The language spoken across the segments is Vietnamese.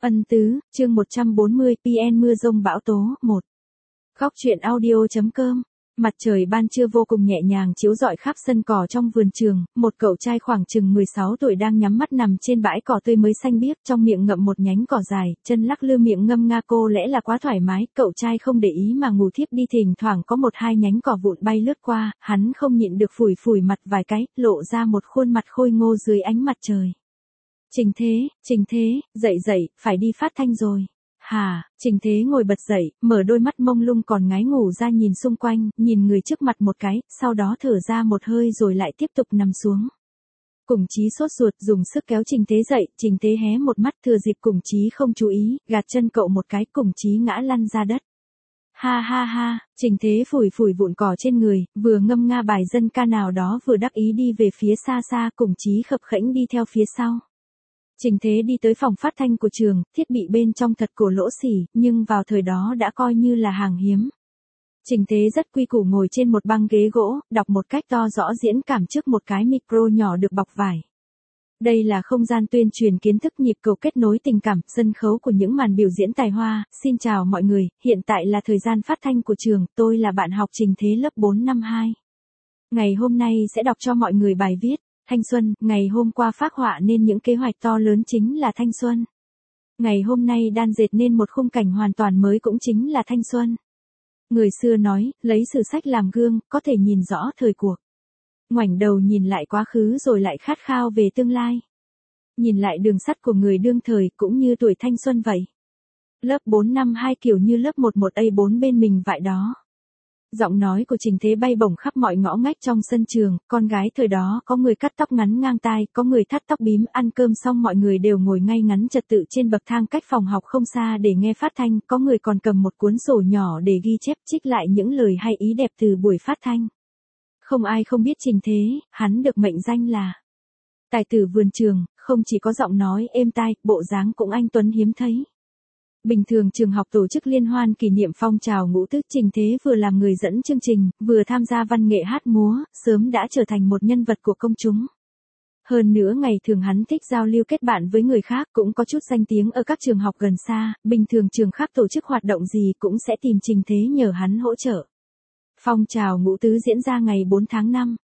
Ân tứ, chương 140, PN mưa dông bão tố, 1. Góc truyện audio.com. Mặt trời ban trưa vô cùng nhẹ nhàng chiếu rọi khắp sân cỏ trong vườn trường, một cậu trai khoảng chừng 16 tuổi đang nhắm mắt nằm trên bãi cỏ tươi mới xanh biếc, trong miệng ngậm một nhánh cỏ dài, chân lắc lư miệng ngâm nga cô lẽ là quá thoải mái, cậu trai không để ý mà ngủ thiếp đi, thỉnh thoảng có một hai nhánh cỏ vụn bay lướt qua, hắn không nhịn được phủi phủi mặt vài cái, lộ ra một khuôn mặt khôi ngô dưới ánh mặt trời. Trình Thế, dậy, phải đi phát thanh rồi. Hà, Trình Thế ngồi bật dậy, mở đôi mắt mông lung còn ngái ngủ ra nhìn xung quanh, nhìn người trước mặt một cái, sau đó thở ra một hơi rồi lại tiếp tục nằm xuống. Cùng Chí sốt ruột dùng sức kéo Trình Thế dậy, Trình Thế hé một mắt thừa dịp Cùng Chí không chú ý, gạt chân cậu một cái, Cùng Chí ngã lăn ra đất. Ha, Trình Thế phủi vụn cỏ trên người, vừa ngâm nga bài dân ca nào đó vừa đắc ý đi về phía xa, Cùng Chí khập khẽnh đi theo phía sau. Trình Thế đi tới phòng phát thanh của trường, thiết bị bên trong thật cổ lỗ xỉ, nhưng vào thời đó đã coi như là hàng hiếm. Trình Thế rất quy củ ngồi trên một băng ghế gỗ, đọc một cách to rõ diễn cảm trước một cái micro nhỏ được bọc vải. Đây là không gian tuyên truyền kiến thức, nhịp cầu kết nối tình cảm, sân khấu của những màn biểu diễn tài hoa. Xin chào mọi người, hiện tại là thời gian phát thanh của trường, tôi là bạn học Trình Thế lớp 4 năm 2. Ngày hôm nay sẽ đọc cho mọi người bài viết. Thanh xuân, ngày hôm qua phác họa nên những kế hoạch to lớn chính là thanh xuân. Ngày hôm nay đan dệt nên một khung cảnh hoàn toàn mới cũng chính là thanh xuân. Người xưa nói, lấy sử sách làm gương, có thể nhìn rõ thời cuộc. Ngoảnh đầu nhìn lại quá khứ rồi lại khát khao về tương lai. Nhìn lại đường sắt của người đương thời cũng như tuổi thanh xuân vậy. Lớp 4 năm 2 kiểu như lớp 11A4 bên mình vậy đó. Giọng nói của Trình Thế bay bổng khắp mọi ngõ ngách trong sân trường, con gái thời đó có người cắt tóc ngắn ngang tai, có người thắt tóc bím, ăn cơm xong mọi người đều ngồi ngay ngắn trật tự trên bậc thang cách phòng học không xa để nghe phát thanh, có người còn cầm một cuốn sổ nhỏ để ghi chép trích lại những lời hay ý đẹp từ buổi phát thanh. Không ai không biết Trình Thế, hắn được mệnh danh là tài tử vườn trường, không chỉ có giọng nói êm tai, bộ dáng cũng anh tuấn hiếm thấy. Bình thường trường học tổ chức liên hoan kỷ niệm phong trào ngũ tước, Trình Thế vừa làm người dẫn chương trình, vừa tham gia văn nghệ hát múa, sớm đã trở thành một nhân vật của công chúng. Hơn nữa ngày thường hắn thích giao lưu kết bạn với người khác, cũng có chút danh tiếng ở các trường học gần xa, bình thường trường khác tổ chức hoạt động gì cũng sẽ tìm Trình Thế nhờ hắn hỗ trợ. Phong trào ngũ tứ diễn ra ngày 4 tháng 5.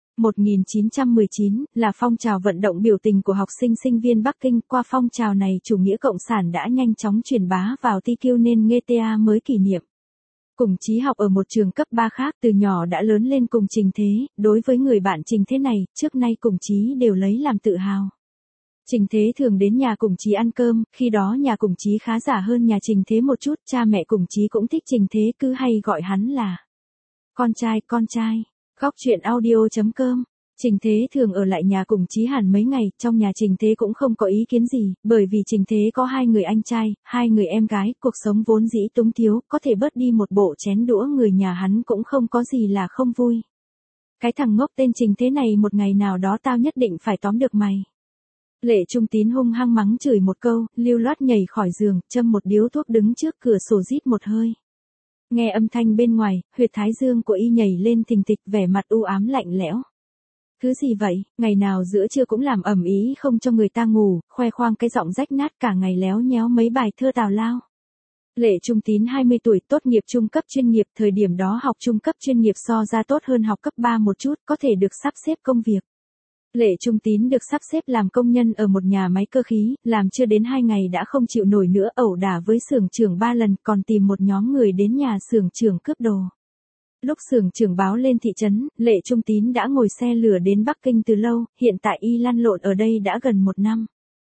1919, là phong trào vận động biểu tình của học sinh sinh viên Bắc Kinh. Qua phong trào này chủ nghĩa cộng sản đã nhanh chóng truyền bá vào TQ nên Ngeta mới kỷ niệm. Cùng Chí học ở một trường cấp 3 khác, từ nhỏ đã lớn lên cùng Trình Thế, đối với người bạn Trình Thế này, trước nay Cùng Chí đều lấy làm tự hào. Trình Thế thường đến nhà Cùng Chí ăn cơm, khi đó nhà Cùng Chí khá giả hơn nhà Trình Thế một chút, cha mẹ Cùng Chí cũng thích Trình Thế, cứ hay gọi hắn là con trai. Góc truyện audio.com. Trình Thế thường ở lại nhà Cùng Chí hẳn mấy ngày, trong nhà Trình Thế cũng không có ý kiến gì, bởi vì Trình Thế có 2 người anh trai, 2 người em gái, cuộc sống vốn dĩ túng thiếu, có thể bớt đi một bộ chén đũa người nhà hắn cũng không có gì là không vui. Cái thằng ngốc tên Trình Thế này một ngày nào đó tao nhất định phải tóm được mày. Lệ Trung Tín hung hăng mắng chửi một câu, lưu loát nhảy khỏi giường, châm một điếu thuốc đứng trước cửa sổ rít một hơi. Nghe âm thanh bên ngoài, huyệt thái dương của y nhảy lên thình thịch, vẻ mặt u ám lạnh lẽo. Thứ gì vậy, ngày nào giữa trưa cũng làm ầm ĩ không cho người ta ngủ, khoe khoang cái giọng rách nát, cả ngày léo nhéo mấy bài thơ tào lao. Lệ Trung Tín 20 tuổi, tốt nghiệp trung cấp chuyên nghiệp, thời điểm đó học trung cấp chuyên nghiệp so ra tốt hơn học cấp 3 một chút, có thể được sắp xếp công việc. Lệ Trung Tín được sắp xếp làm công nhân ở một nhà máy cơ khí, làm chưa đến 2 ngày đã không chịu nổi nữa, ẩu đả với xưởng trưởng 3 lần, còn tìm một nhóm người đến nhà xưởng trưởng cướp đồ. Lúc xưởng trưởng báo lên thị trấn, Lệ Trung Tín đã ngồi xe lửa đến Bắc Kinh từ lâu, hiện tại y lăn lộn ở đây đã gần 1 năm.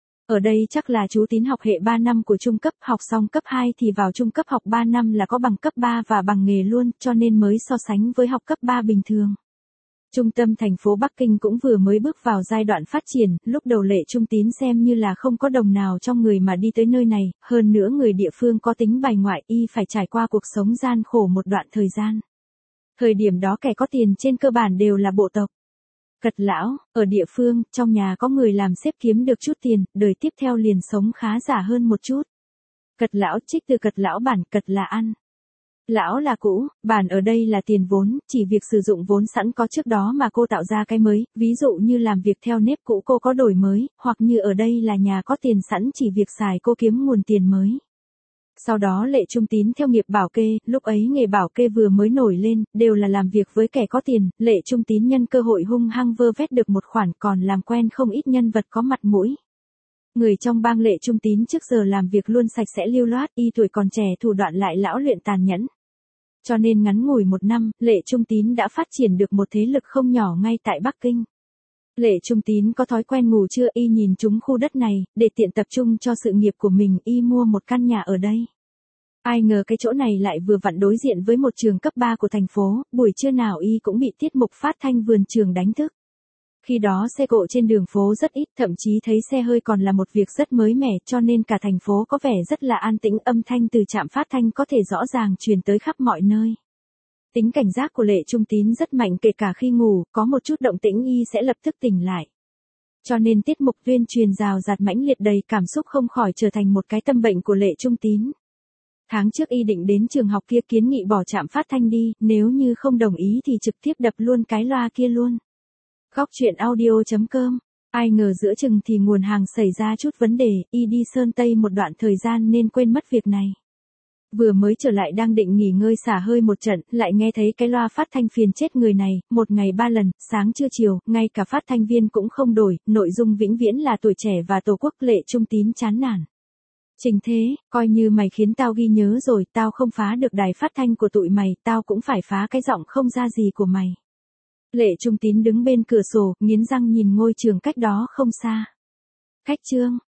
Ở đây chắc là chú Tín học hệ 3 năm của trung cấp, học xong cấp 2 thì vào trung cấp học 3 năm là có bằng cấp 3 và bằng nghề luôn, cho nên mới so sánh với học cấp 3 bình thường. Trung tâm thành phố Bắc Kinh cũng vừa mới bước vào giai đoạn phát triển, lúc đầu Lệ Trung Tín xem như là không có đồng nào trong người mà đi tới nơi này, hơn nữa người địa phương có tính bài ngoại, y phải trải qua cuộc sống gian khổ một đoạn thời gian. Thời điểm đó kẻ có tiền trên cơ bản đều là bộ tộc. Cật lão, ở địa phương, trong nhà có người làm xếp kiếm được chút tiền, đời tiếp theo liền sống khá giả hơn một chút. Cật lão trích từ cật lão bản, cật là ăn. Lão là cũ, bản ở đây là tiền vốn, chỉ việc sử dụng vốn sẵn có trước đó mà cô tạo ra cái mới, ví dụ như làm việc theo nếp cũ cô có đổi mới, hoặc như ở đây là nhà có tiền sẵn chỉ việc xài cô kiếm nguồn tiền mới. Sau đó Lệ Trung Tín theo nghiệp bảo kê, lúc ấy nghề bảo kê vừa mới nổi lên, đều là làm việc với kẻ có tiền, Lệ Trung Tín nhân cơ hội hung hăng vơ vét được một khoản còn làm quen không ít nhân vật có mặt mũi. Người trong bang Lệ Trung Tín trước giờ làm việc luôn sạch sẽ lưu loát, y tuổi còn trẻ thủ đoạn lại lão luyện tàn nhẫn. Cho nên ngắn ngủi một năm, Lệ Trung Tín đã phát triển được một thế lực không nhỏ ngay tại Bắc Kinh. Lệ Trung Tín có thói quen ngủ trưa y nhìn trúng khu đất này, để tiện tập trung cho sự nghiệp của mình y mua một căn nhà ở đây. Ai ngờ cái chỗ này lại vừa vặn đối diện với một trường cấp 3 của thành phố, buổi trưa nào y cũng bị tiết mục phát thanh vườn trường đánh thức. Khi đó xe cộ trên đường phố rất ít, thậm chí thấy xe hơi còn là một việc rất mới mẻ cho nên cả thành phố có vẻ rất là an tĩnh, âm thanh từ trạm phát thanh có thể rõ ràng truyền tới khắp mọi nơi. Tính cảnh giác của Lệ Trung Tín rất mạnh, kể cả khi ngủ, có một chút động tĩnh y sẽ lập tức tỉnh lại. Cho nên tiết mục tuyên truyền rào rạt mãnh liệt đầy cảm xúc không khỏi trở thành một cái tâm bệnh của Lệ Trung Tín. Tháng trước y định đến trường học kia kiến nghị bỏ trạm phát thanh đi, nếu như không đồng ý thì trực tiếp đập luôn cái loa kia luôn. Góc truyện audio.com. Ai ngờ giữa chừng thì nguồn hàng xảy ra chút vấn đề, y đi Sơn Tây một đoạn thời gian nên quên mất việc này. Vừa mới trở lại đang định nghỉ ngơi xả hơi một trận, lại nghe thấy cái loa phát thanh phiền chết người này, một ngày 3 lần, sáng trưa chiều, ngay cả phát thanh viên cũng không đổi, nội dung vĩnh viễn là tuổi trẻ và tổ quốc. Lệ Trung Tín chán nản. Trình thế, coi như mày khiến tao ghi nhớ rồi, tao không phá được đài phát thanh của tụi mày, tao cũng phải phá cái giọng không ra gì của mày. Lệ Trung Tín đứng bên cửa sổ, nghiến răng nhìn ngôi trường cách đó không xa. Khách trương,